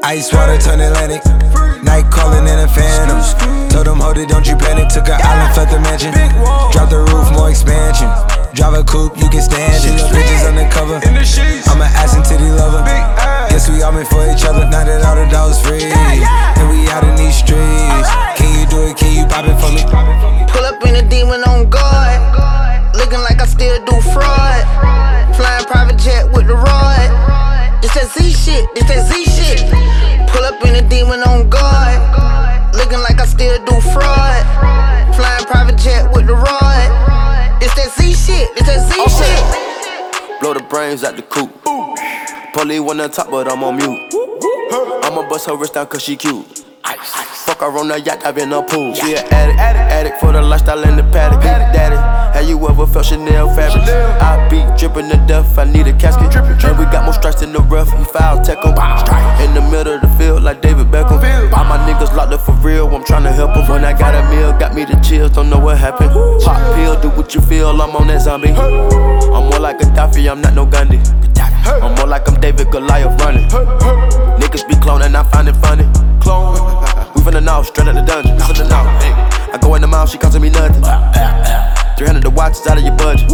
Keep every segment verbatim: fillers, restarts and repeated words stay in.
Ice water turn Atlantic. Night calling in a phantom. Told them, hold it, don't you panic. Took an island, left the mansion. Drop the roof, more expansion. Drive a coupe, you can stand it. Bitches undercover. I'm an ass and titty lover. Guess we all meant for each other. Now that all the dogs free, and we out in these streets. Can you do it? Can you pop it for me? Pull up in a demon on guard. Looking like I still do fraud. Flying private jet with the rod. It's that Z shit, it's that Z shit. Pull up in a demon on guard. Looking like I still do fraud. Flying private jet with the rod. It's that Z shit, it's that Z okay. shit. Blow the brains out the coop. Police one on top, but I'm on mute. I'ma bust her wrist down cause she cute. Fuck her on the yacht, I've been a pool. She an addict, addict for the lifestyle in the paddock. Daddy, have you ever felt Chanel fabric? I be dripping to death, I need a casket. And we got more strikes in the rough, we foul tech em. In the middle of the field like David Beckham. All my niggas locked up for real, I'm tryna help them. When I got a meal, got me the chills, don't know what happened. Pop pill, do what you feel, I'm on that zombie. I'm more like Gaddafi, I'm not no Gandhi. I'm more like I'm David Goliath running. Niggas be cloning, I find it funny. Clone. We finna know, straight out the dungeon. Finna know. I go in the mouth, she costing me nothing. three hundred the watch is out of your budget.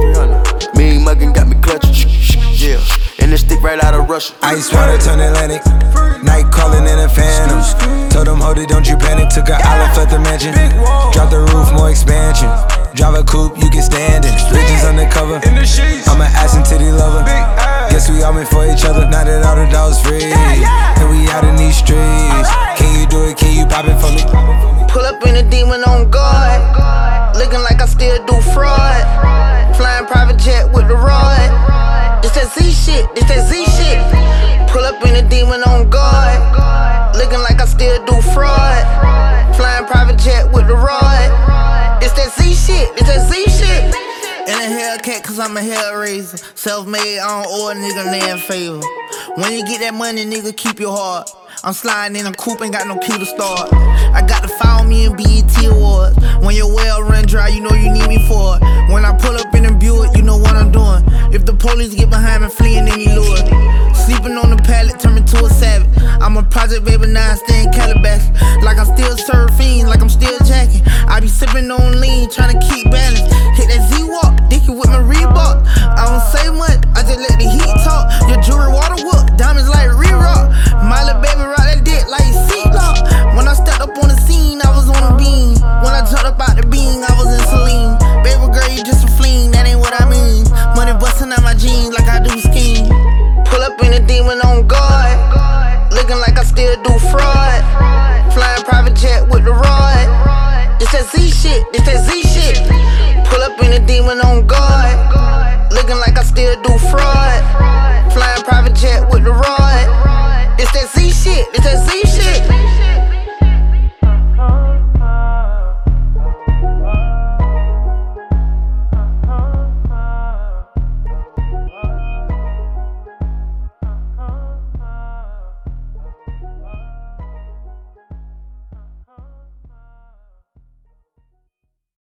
Mean muggin' got me clutching. Yeah, and this stick right out of Russia. Ice water turn Atlantic. Night calling in a phantom. Told them, hold it, don't you panic. Took an island, left the mansion. Drop the roof, more expansion. Drive a coupe, you can stand it. Bitches undercover. I'm an ass and titty lover. Guess we all meant for each other. Now that all the dogs free, and we out in these streets. Can you do it? Can you pop it for me? Pull up in a demon on guard. Looking like I still do fraud. Flying private jet with the rod. It's that Z shit, it's that Z shit. Pull up in a demon on guard. Looking like I still do fraud. Flying private jet with the rod. It's that Z shit, it's that Z shit. In a Hellcat, cause I'm a hellraiser. Self-made, I don't owe a nigga land favor. When you get that money, nigga, keep your heart. I'm sliding in a coupe, ain't got no key to start. I got to follow me in B E T Awards. When your well run dry, you know you need me for it. When I pull up in a Buick, you know what I'm doing. If the police get behind me, fleeing any lure. Sleeping on the pallet, turn me to a savage. I'm a project baby, now I stay in Calabash. Like I'm still surfing, like I'm still jacking. I be sipping on